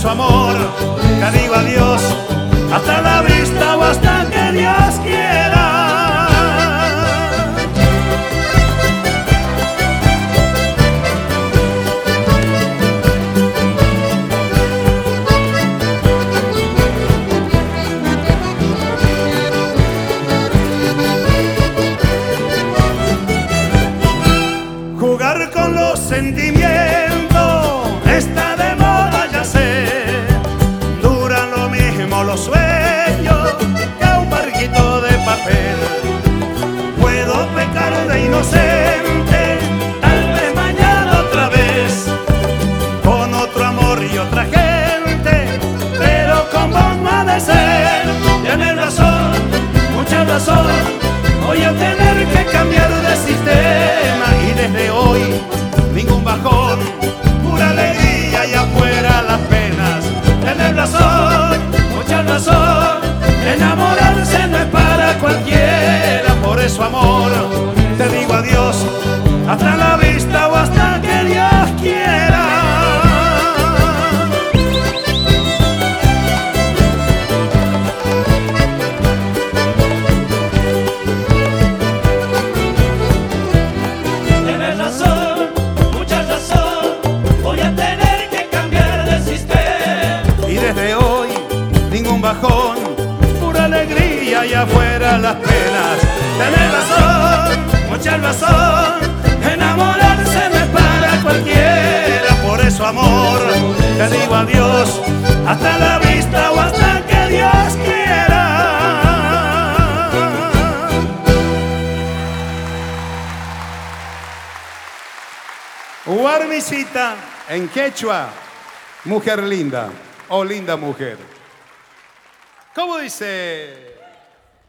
su amor te digo adiós, hasta la vista o hasta que Dios quiera. Jugar con los sentimientos está de moda, ya sé. Duran lo mismo los sueños que un barquito de papel. Puedo pecar de inocente, tal vez mañana otra vez, con otro amor y otra gente, pero con vos no ha de ser. Tienes razón, mucha razón, voy a tener que cambiar de sistema. Y desde hoy, ningún bajón, pura alegría y afuera las penas. Tienes razón, mucha razón, enamorarse no es para cualquiera. Por eso, amor, te digo adiós, hasta la vista o hasta que Dios quiera. Bajón, pura alegría y afuera las penas. Tenés razón, mucha razón, enamorarse no es para cualquiera. Por eso, amor, te digo adiós, hasta la vista o hasta que Dios quiera. Warmisita en quechua, mujer linda o linda mujer. ¿Cómo dice?